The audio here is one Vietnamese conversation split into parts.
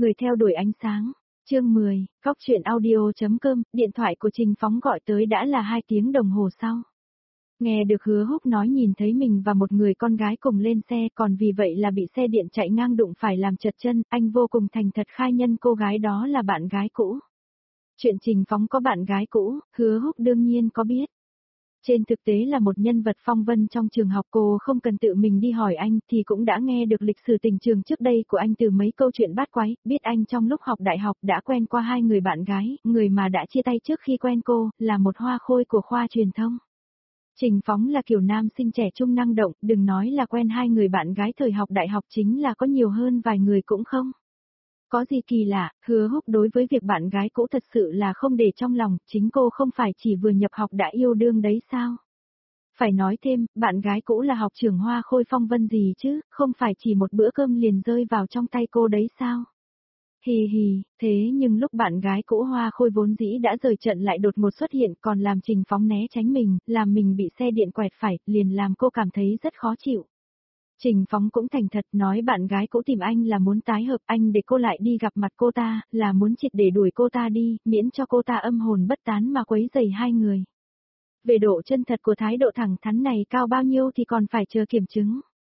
Người theo đuổi ánh sáng. Chương 10, Cóc truyện audio.com, điện thoại của Trình Phóng gọi tới đã là 2 tiếng đồng hồ sau. Nghe được Hứa Húc nói nhìn thấy mình và một người con gái cùng lên xe, còn vì vậy là bị xe điện chạy ngang đụng phải làm trật chân, anh vô cùng thành thật khai nhân cô gái đó là bạn gái cũ. Chuyện Trình Phóng có bạn gái cũ, Hứa Húc đương nhiên có biết. Trên thực tế là một nhân vật phong vân trong trường học, cô không cần tự mình đi hỏi anh thì cũng đã nghe được lịch sử tình trường trước đây của anh từ mấy câu chuyện bát quái, biết anh trong lúc học đại học đã quen qua 2 người bạn gái, người mà đã chia tay trước khi quen cô, là một hoa khôi của khoa truyền thông. Trình Phóng là kiểu nam sinh trẻ trung năng động, đừng nói là quen 2 người bạn gái thời học đại học, chính là có nhiều hơn vài người cũng không. Có gì kỳ lạ, Hứa Húc đối với việc bạn gái cũ thật sự là không để trong lòng, chính cô không phải chỉ vừa nhập học đã yêu đương đấy sao? Phải nói thêm, bạn gái cũ là học trưởng hoa khôi phong vân gì chứ, không phải chỉ một bữa cơm liền rơi vào trong tay cô đấy sao? Hì hì, thế nhưng lúc bạn gái cũ hoa khôi vốn dĩ đã rời trận lại đột ngột xuất hiện còn làm Trình Phóng né tránh mình, làm mình bị xe điện quẹt phải, liền làm cô cảm thấy rất khó chịu. Trình Phóng cũng thành thật nói bạn gái cũ tìm anh là muốn tái hợp, anh để cô lại đi gặp mặt cô ta, là muốn triệt để đuổi cô ta đi, miễn cho cô ta âm hồn bất tán mà quấy rầy 2 người. Về độ chân thật của thái độ thẳng thắn này cao bao nhiêu thì còn phải chờ kiểm chứng.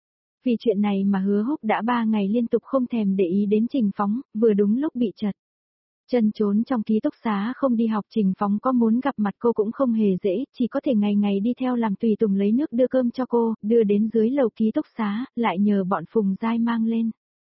Vì chuyện này mà Hứa Húc đã 3 ngày liên tục không thèm để ý đến Trình Phóng, vừa đúng lúc bị trật chân trốn trong ký túc xá không đi học. Trình Phóng có muốn gặp mặt cô cũng không hề dễ, chỉ có thể ngày ngày đi theo làm tùy tùng lấy nước đưa cơm cho cô, đưa đến dưới lầu ký túc xá, lại nhờ bọn Phùng Giai mang lên.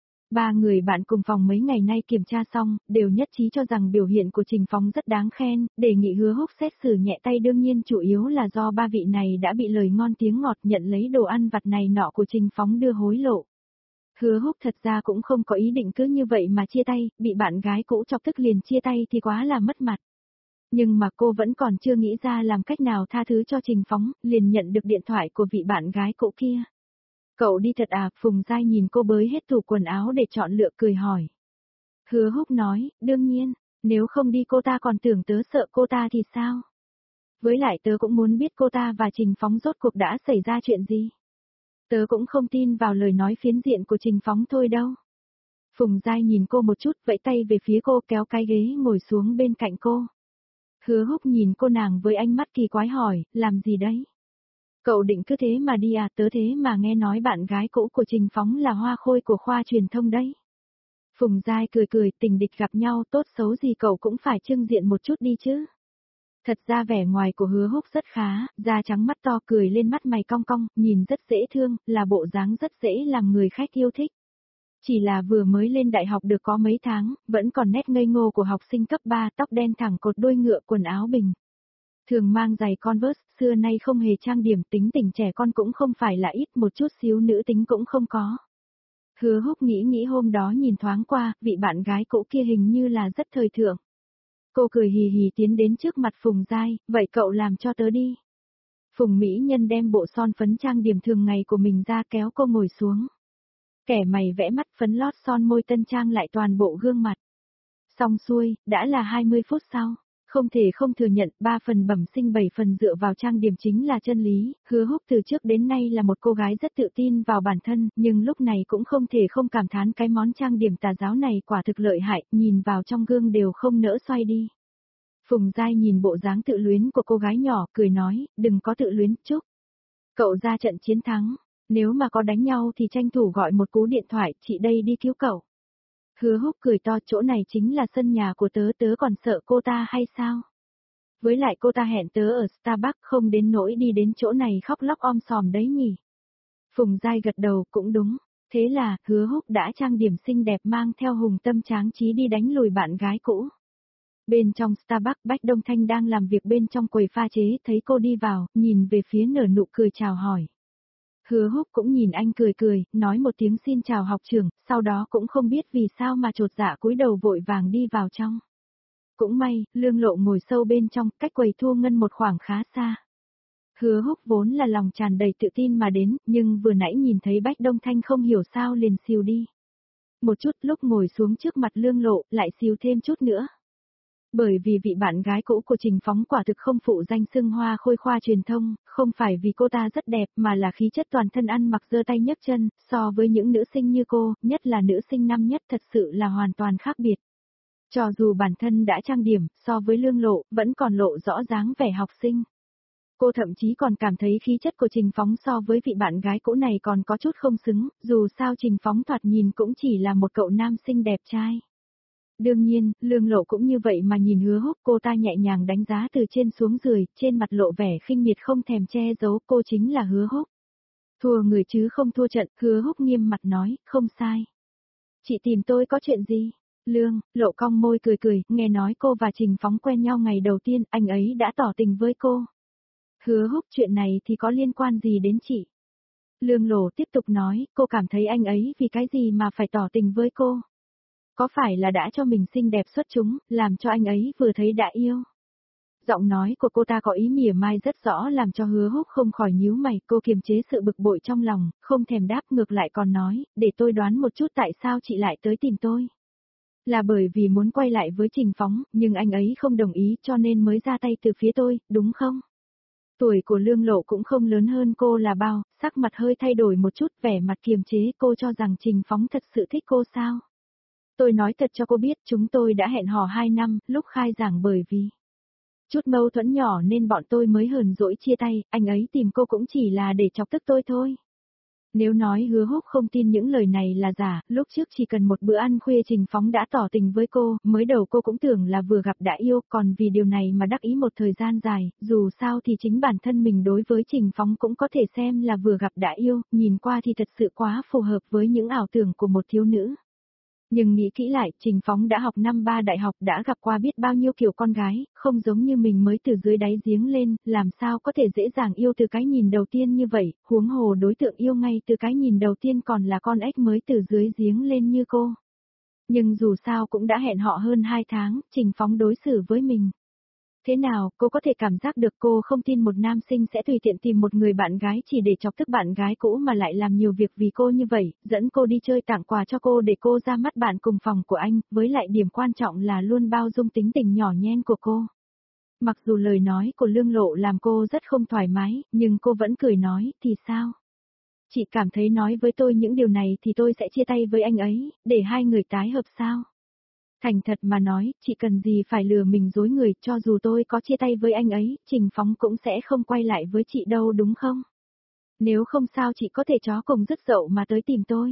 3 người bạn cùng phòng mấy ngày nay kiểm tra xong, đều nhất trí cho rằng biểu hiện của Trình Phóng rất đáng khen, đề nghị Hứa Húc xét xử nhẹ tay, đương nhiên chủ yếu là do 3 vị này đã bị lời ngon tiếng ngọt nhận lấy đồ ăn vặt này nọ của Trình Phóng đưa hối lộ. Hứa Húc thật ra cũng không có ý định cứ như vậy mà chia tay, bị bạn gái cũ chọc tức liền chia tay thì quá là mất mặt. Nhưng mà cô vẫn còn chưa nghĩ ra làm cách nào tha thứ cho Trình Phóng, liền nhận được điện thoại của vị bạn gái cũ kia. Cậu đi thật à? Phùng Giai nhìn cô bới hết tủ quần áo để chọn lựa cười hỏi. Hứa Húc nói, đương nhiên, nếu không đi cô ta còn tưởng tớ sợ cô ta thì sao? Với lại tớ cũng muốn biết cô ta và Trình Phóng rốt cuộc đã xảy ra chuyện gì. Tớ cũng không tin vào lời nói phiến diện của Trình Phóng thôi đâu. Phùng Giai nhìn cô một chút, vẫy tay về phía cô, kéo cái ghế ngồi xuống bên cạnh cô. Hứa Húc nhìn cô nàng với ánh mắt kỳ quái hỏi, làm gì đấy? Cậu định cứ thế mà đi à? Tớ thế mà nghe nói bạn gái cũ của Trình Phóng là hoa khôi của khoa truyền thông đấy. Phùng Giai cười cười, tình địch gặp nhau, tốt xấu gì cậu cũng phải trưng diện một chút đi chứ. Thật ra vẻ ngoài của Hứa Húc rất khá, da trắng mắt to, cười lên mắt mày cong cong, nhìn rất dễ thương, là bộ dáng rất dễ làm người khách yêu thích. Chỉ là vừa mới lên đại học được có mấy tháng, vẫn còn nét ngây ngô của học sinh cấp 3, tóc đen thẳng cột đuôi ngựa, quần áo bình thường mang giày Converse, xưa nay không hề trang điểm, tính tình trẻ con cũng không phải là ít, một chút xíu nữ tính cũng không có. Hứa Húc nghĩ hôm đó nhìn thoáng qua, vị bạn gái cũ kia hình như là rất thời thượng. Cô cười hì hì tiến đến trước mặt Phùng Giai, vậy cậu làm cho tớ đi. Phùng Mỹ Nhân đem bộ son phấn trang điểm thường ngày của mình ra, kéo cô ngồi xuống. Kẻ mày vẽ mắt, phấn lót son môi, tân trang lại toàn bộ gương mặt. Xong xuôi, đã là 20 phút sau. Không thể không thừa nhận, 3 phần bẩm sinh 7 phần dựa vào trang điểm chính là chân lý. Hứa Húc từ trước đến nay là một cô gái rất tự tin vào bản thân, nhưng lúc này cũng không thể không cảm thán cái món trang điểm tà giáo này quả thực lợi hại, nhìn vào trong gương đều không nỡ xoay đi. Phùng Giai nhìn bộ dáng tự luyến của cô gái nhỏ, cười nói, đừng có tự luyến, chúc cậu ra trận chiến thắng. Nếu mà có đánh nhau thì tranh thủ gọi một cú điện thoại, chị đây đi cứu cậu. Hứa Húc cười to, chỗ này chính là sân nhà của tớ, tớ còn sợ cô ta hay sao? Với lại cô ta hẹn tớ ở Starbucks, không đến nỗi đi đến chỗ này khóc lóc om sòm đấy nhỉ. Phùng Giai gật đầu, cũng đúng. Thế là, Hứa Húc đã trang điểm xinh đẹp mang theo hùng tâm tráng trí đi đánh lùi bạn gái cũ. Bên trong Starbucks, Bách Đông Thanh đang làm việc bên trong quầy pha chế, thấy cô đi vào, nhìn về phía nở nụ cười chào hỏi. Hứa Húc cũng nhìn anh cười cười, nói một tiếng xin chào học trưởng, sau đó cũng không biết vì sao mà chột dạ cúi đầu vội vàng đi vào trong. Cũng may, Lương Lộ ngồi sâu bên trong, cách quầy thu ngân một khoảng khá xa. Hứa Húc vốn là lòng tràn đầy tự tin mà đến, nhưng vừa nãy nhìn thấy Bách Đông Thanh không hiểu sao liền xìu đi. Một chút, lúc ngồi xuống trước mặt Lương Lộ, lại xìu thêm chút nữa. Bởi vì vị bạn gái cũ của Trình Phóng quả thực không phụ danh xưng hoa khôi khoa truyền thông, không phải vì cô ta rất đẹp mà là khí chất toàn thân ăn mặc giơ tay nhấc chân, so với những nữ sinh như cô, nhất là nữ sinh năm nhất thật sự là hoàn toàn khác biệt. Cho dù bản thân đã trang điểm, so với Lương Lộ, vẫn còn lộ rõ dáng vẻ học sinh. Cô thậm chí còn cảm thấy khí chất của Trình Phóng so với vị bạn gái cũ này còn có chút không xứng, dù sao Trình Phóng thoạt nhìn cũng chỉ là một cậu nam sinh đẹp trai. Đương nhiên, Lương Lộ cũng như vậy mà nhìn Hứa Húc, cô ta nhẹ nhàng đánh giá từ trên xuống dưới, trên mặt lộ vẻ khinh miệt không thèm che giấu, cô chính là Hứa Húc. Thua người chứ không thua trận, Hứa Húc nghiêm mặt nói, không sai. Chị tìm tôi có chuyện gì? Lương Lộ cong môi cười cười, nghe nói cô và Trình Phóng quen nhau ngày đầu tiên, anh ấy đã tỏ tình với cô. Hứa Húc, chuyện này thì có liên quan gì đến chị? Lương Lộ tiếp tục nói, cô cảm thấy anh ấy vì cái gì mà phải tỏ tình với cô? Có phải là đã cho mình xinh đẹp xuất chúng, làm cho anh ấy vừa thấy đã yêu? Giọng nói của cô ta có ý mỉa mai rất rõ làm cho Hứa Húc không khỏi nhíu mày, cô kiềm chế sự bực bội trong lòng, không thèm đáp, ngược lại còn nói, để tôi đoán một chút tại sao chị lại tới tìm tôi. Là bởi vì muốn quay lại với Trình Phóng, nhưng anh ấy không đồng ý cho nên mới ra tay từ phía tôi, đúng không? Tuổi của Lương Lộ cũng không lớn hơn cô là bao, sắc mặt hơi thay đổi một chút, vẻ mặt kiềm chế, cô cho rằng Trình Phóng thật sự thích cô sao? Tôi nói thật cho cô biết, chúng tôi đã hẹn hò 2 năm, lúc khai giảng bởi vì chút mâu thuẫn nhỏ nên bọn tôi mới hờn dỗi chia tay, anh ấy tìm cô cũng chỉ là để chọc tức tôi thôi. Nếu nói Hứa Húc không tin những lời này là giả, lúc trước chỉ cần một bữa ăn khuya Trình Phóng đã tỏ tình với cô, mới đầu cô cũng tưởng là vừa gặp đã yêu, còn vì điều này mà đắc ý một thời gian dài, dù sao thì chính bản thân mình đối với Trình Phóng cũng có thể xem là vừa gặp đã yêu, nhìn qua thì thật sự quá phù hợp với những ảo tưởng của một thiếu nữ. Nhưng nghĩ kỹ lại, Trình Phóng đã học năm 3 đại học, đã gặp qua biết bao nhiêu kiểu con gái, không giống như mình mới từ dưới đáy giếng lên, làm sao có thể dễ dàng yêu từ cái nhìn đầu tiên như vậy, huống hồ đối tượng yêu ngay từ cái nhìn đầu tiên còn là con ếch mới từ dưới giếng lên như cô. Nhưng dù sao cũng đã hẹn họ hơn 2 tháng, Trình Phóng đối xử với mình. Thế nào, cô có thể cảm giác được cô không tin một nam sinh sẽ tùy tiện tìm một người bạn gái chỉ để chọc tức bạn gái cũ mà lại làm nhiều việc vì cô như vậy, dẫn cô đi chơi tặng quà cho cô để cô ra mắt bạn cùng phòng của anh, với lại điểm quan trọng là luôn bao dung tính tình nhỏ nhen của cô. Mặc dù lời nói của Lương Lộ làm cô rất không thoải mái, nhưng cô vẫn cười nói, thì sao? Chị cảm thấy nói với tôi những điều này thì tôi sẽ chia tay với anh ấy, để hai người tái hợp sao? Thành thật mà nói, chị cần gì phải lừa mình dối người, cho dù tôi có chia tay với anh ấy, Trình Phóng cũng sẽ không quay lại với chị đâu đúng không? Nếu không sao chị có thể chó cùng dứt dậu mà tới tìm tôi.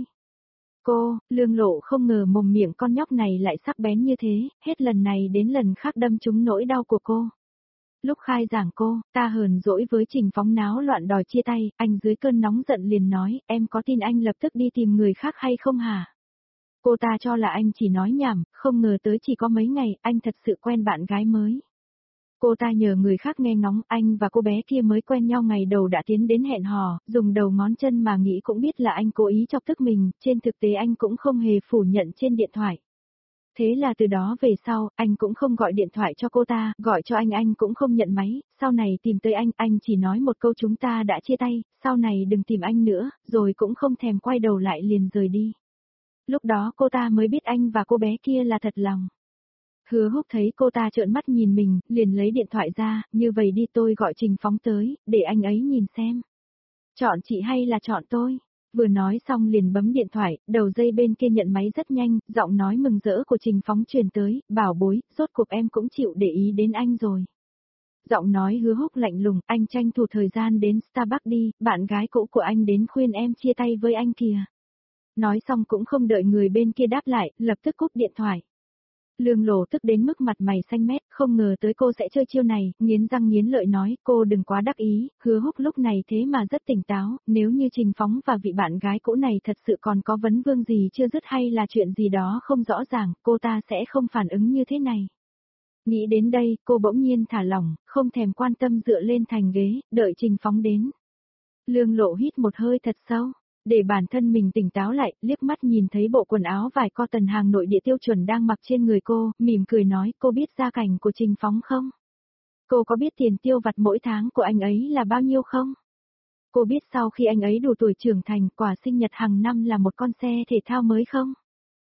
Cô, Lương Lộ không ngờ mồm miệng con nhóc này lại sắc bén như thế, hết lần này đến lần khác đâm trúng nỗi đau của cô. Lúc khai giảng cô, ta hờn dỗi với Trình Phóng náo loạn đòi chia tay, anh dưới cơn nóng giận liền nói, em có tin anh lập tức đi tìm người khác hay không hả? Cô ta cho là anh chỉ nói nhảm, không ngờ tới chỉ có mấy ngày, anh thật sự quen bạn gái mới. Cô ta nhờ người khác nghe ngóng, anh và cô bé kia mới quen nhau ngày đầu đã tiến đến hẹn hò, dùng đầu ngón chân mà nghĩ cũng biết là anh cố ý chọc tức mình, trên thực tế anh cũng không hề phủ nhận trên điện thoại. Thế là từ đó về sau, anh cũng không gọi điện thoại cho cô ta, gọi cho anh cũng không nhận máy, sau này tìm tới anh chỉ nói một câu chúng ta đã chia tay, sau này đừng tìm anh nữa, rồi cũng không thèm quay đầu lại liền rời đi. Lúc đó cô ta mới biết anh và cô bé kia là thật lòng. Hứa Húc thấy cô ta trợn mắt nhìn mình, liền lấy điện thoại ra, như vậy đi tôi gọi Trình Phóng tới, để anh ấy nhìn xem. Chọn chị hay là chọn tôi? Vừa nói xong liền bấm điện thoại, đầu dây bên kia nhận máy rất nhanh, giọng nói mừng rỡ của Trình Phóng truyền tới, bảo bối, rốt cuộc em cũng chịu để ý đến anh rồi. Giọng nói Hứa Húc lạnh lùng, anh tranh thủ thời gian đến Starbucks đi, bạn gái cũ của anh đến khuyên em chia tay với anh kìa. Nói xong cũng không đợi người bên kia đáp lại, lập tức cúp điện thoại. Lương Lộ tức đến mức mặt mày xanh mét, không ngờ tới cô sẽ chơi chiêu này, nghiến răng nghiến lợi nói, cô đừng quá đắc ý, Hứa Húc lúc này thế mà rất tỉnh táo, nếu như Trình Phóng và vị bạn gái cũ này thật sự còn có vấn vương gì chưa dứt hay là chuyện gì đó không rõ ràng, cô ta sẽ không phản ứng như thế này. Nghĩ đến đây, cô bỗng nhiên thả lỏng, không thèm quan tâm dựa lên thành ghế, đợi Trình Phóng đến. Lương Lộ hít một hơi thật sâu. Để bản thân mình tỉnh táo lại, liếc mắt nhìn thấy bộ quần áo vải cotton hàng nội địa tiêu chuẩn đang mặc trên người cô, mỉm cười nói, cô biết gia cảnh của Trình Phóng không? Cô có biết tiền tiêu vặt mỗi tháng của anh ấy là bao nhiêu không? Cô biết sau khi anh ấy đủ tuổi trưởng thành, quà sinh nhật hàng năm là một con xe thể thao mới không?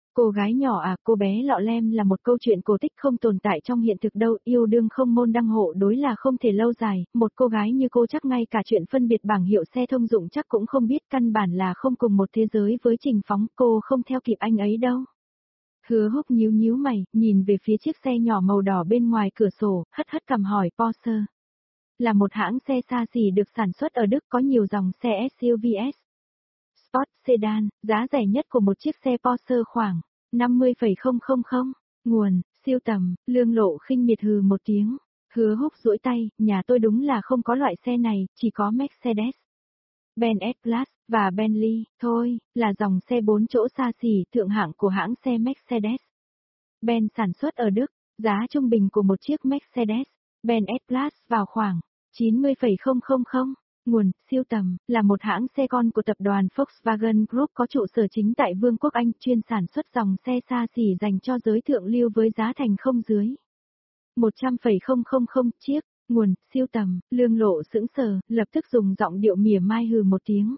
Cô gái nhỏ à, cô bé lọ lem là một câu chuyện cổ tích không tồn tại trong hiện thực đâu, yêu đương không môn đăng hộ đối là không thể lâu dài, một cô gái như cô chắc ngay cả chuyện phân biệt bảng hiệu xe thông dụng chắc cũng không biết, căn bản là không cùng một thế giới với Trình Phóng, cô không theo kịp anh ấy đâu. Hứa Húc nhíu nhíu mày, nhìn về phía chiếc xe nhỏ màu đỏ bên ngoài cửa sổ, hất hất cằm hỏi Porsche. Là một hãng xe xa xỉ được sản xuất ở Đức, có nhiều dòng xe SUV Sport Sedan, giá rẻ nhất của một chiếc xe Porsche khoảng 50,000. Nguồn, siêu tầm, Lương Lộ khinh miệt hừ một tiếng. Hứa Húc duỗi tay, nhà tôi đúng là không có loại xe này, chỉ có Mercedes, Benz S-Class, và Bentley, thôi, là dòng xe 4 chỗ xa xỉ thượng hạng của hãng xe Mercedes. Benz sản xuất ở Đức, giá trung bình của một chiếc Mercedes, Benz S-Class vào khoảng 90,000. Nguồn, siêu tầm, là một hãng xe con của tập đoàn Volkswagen Group có trụ sở chính tại Vương quốc Anh, chuyên sản xuất dòng xe xa xỉ dành cho giới thượng lưu với giá thành không dưới 100,000 chiếc. Nguồn, siêu tầm, Lương Lộ sững sờ, lập tức dùng giọng điệu mỉa mai hừ một tiếng.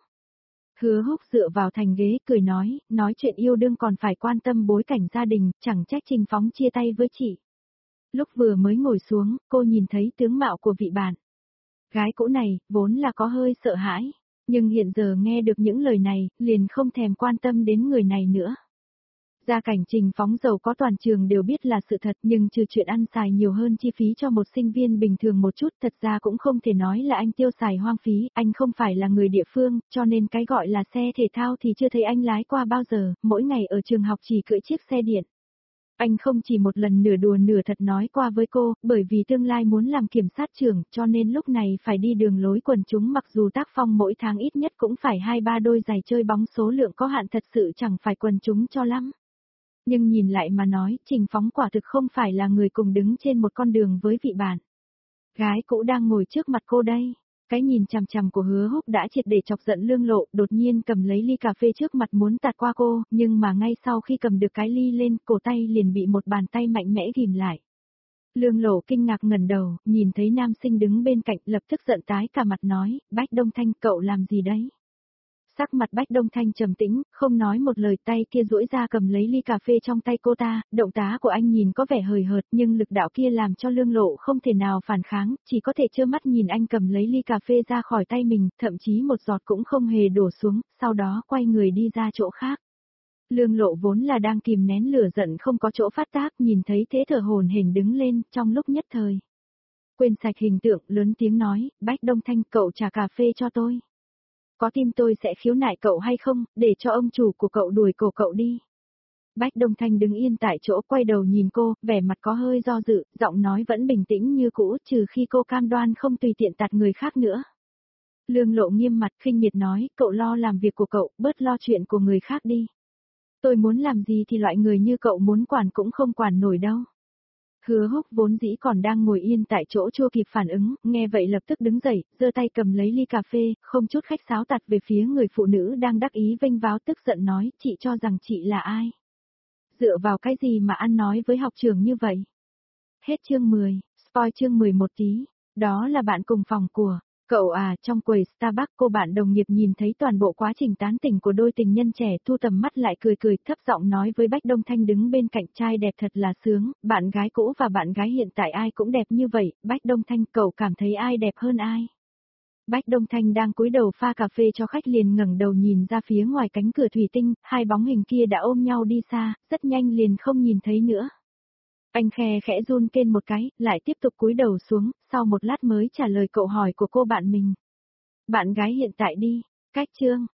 Hứa Húc dựa vào thành ghế cười nói chuyện yêu đương còn phải quan tâm bối cảnh gia đình, chẳng trách Trình Phóng chia tay với chị. Lúc vừa mới ngồi xuống, cô nhìn thấy tướng mạo của vị bạn gái cũ này, vốn là có hơi sợ hãi, nhưng hiện giờ nghe được những lời này, liền không thèm quan tâm đến người này nữa. Gia cảnh Trình Phóng giàu có toàn trường đều biết là sự thật, nhưng trừ chuyện ăn xài nhiều hơn chi phí cho một sinh viên bình thường một chút, thật ra cũng không thể nói là anh tiêu xài hoang phí, anh không phải là người địa phương, cho nên cái gọi là xe thể thao thì chưa thấy anh lái qua bao giờ, mỗi ngày ở trường học chỉ cưỡi chiếc xe điện. Anh không chỉ một lần nửa đùa nửa thật nói qua với cô, bởi vì tương lai muốn làm kiểm sát trưởng, cho nên lúc này phải đi đường lối quần chúng, mặc dù tác phong mỗi tháng ít nhất cũng phải 2-3 đôi giày chơi bóng, số lượng có hạn thật sự chẳng phải quần chúng cho lắm. Nhưng nhìn lại mà nói, Trình Phóng quả thực không phải là người cùng đứng trên một con đường với vị bạn gái cũ đang ngồi trước mặt cô đây. Cái nhìn chằm chằm của Hứa Húc đã triệt để chọc giận Lương Lộ, đột nhiên cầm lấy ly cà phê trước mặt muốn tạt qua cô, nhưng mà ngay sau khi cầm được cái ly lên, cổ tay liền bị một bàn tay mạnh mẽ ghim lại. Lương Lộ kinh ngạc ngẩng đầu, nhìn thấy nam sinh đứng bên cạnh, lập tức giận tái cả mặt nói, Bách Đông Thanh, cậu làm gì đấy? Sắc mặt Bách Đông Thanh trầm tĩnh, không nói một lời, tay kia duỗi ra cầm lấy ly cà phê trong tay cô ta, động tác của anh nhìn có vẻ hời hợt nhưng lực đạo kia làm cho Lương Lộ không thể nào phản kháng, chỉ có thể trơ mắt nhìn anh cầm lấy ly cà phê ra khỏi tay mình, thậm chí một giọt cũng không hề đổ xuống, sau đó quay người đi ra chỗ khác. Lương Lộ vốn là đang kìm nén lửa giận không có chỗ phát tác, nhìn thấy thế thở hổn hển đứng lên, trong lúc nhất thời quên sạch hình tượng, lớn tiếng nói, Bách Đông Thanh, cậu trả cà phê cho tôi. Có tin tôi sẽ khiếu nại cậu hay không, để cho ông chủ của cậu đuổi cổ cậu đi. Bách Đông Thanh đứng yên tại chỗ, quay đầu nhìn cô, vẻ mặt có hơi do dự, giọng nói vẫn bình tĩnh như cũ, trừ khi cô cam đoan không tùy tiện tạt người khác nữa. Lương Lộ nghiêm mặt khinh miệt nói, cậu lo làm việc của cậu, bớt lo chuyện của người khác đi. Tôi muốn làm gì thì loại người như cậu muốn quản cũng không quản nổi đâu. Hứa Húc vốn dĩ còn đang ngồi yên tại chỗ chưa kịp phản ứng, nghe vậy lập tức đứng dậy, giơ tay cầm lấy ly cà phê, không chút khách sáo tạt về phía người phụ nữ đang đắc ý vênh váo, tức giận nói, chị cho rằng chị là ai? Dựa vào cái gì mà ăn nói với học trưởng như vậy? Hết chương 10, spoil chương 11 tí, đó là bạn cùng phòng của cậu à. Trong quầy Starbucks, cô bạn đồng nghiệp nhìn thấy toàn bộ quá trình tán tỉnh của đôi tình nhân trẻ, thu tầm mắt lại cười cười, thấp giọng nói với Bách Đông Thanh đứng bên cạnh, trai đẹp thật là sướng, bạn gái cũ và bạn gái hiện tại ai cũng đẹp như vậy, Bách Đông Thanh, cậu cảm thấy ai đẹp hơn ai? Bách Đông Thanh đang cúi đầu pha cà phê cho khách liền ngẩng đầu nhìn ra phía ngoài cánh cửa thủy tinh, hai bóng hình kia đã ôm nhau đi xa, rất nhanh liền không nhìn thấy nữa. Anh khe khẽ run kên một cái, lại tiếp tục cúi đầu xuống, sau một lát mới trả lời câu hỏi của cô bạn mình. Bạn gái hiện tại đi, cách chương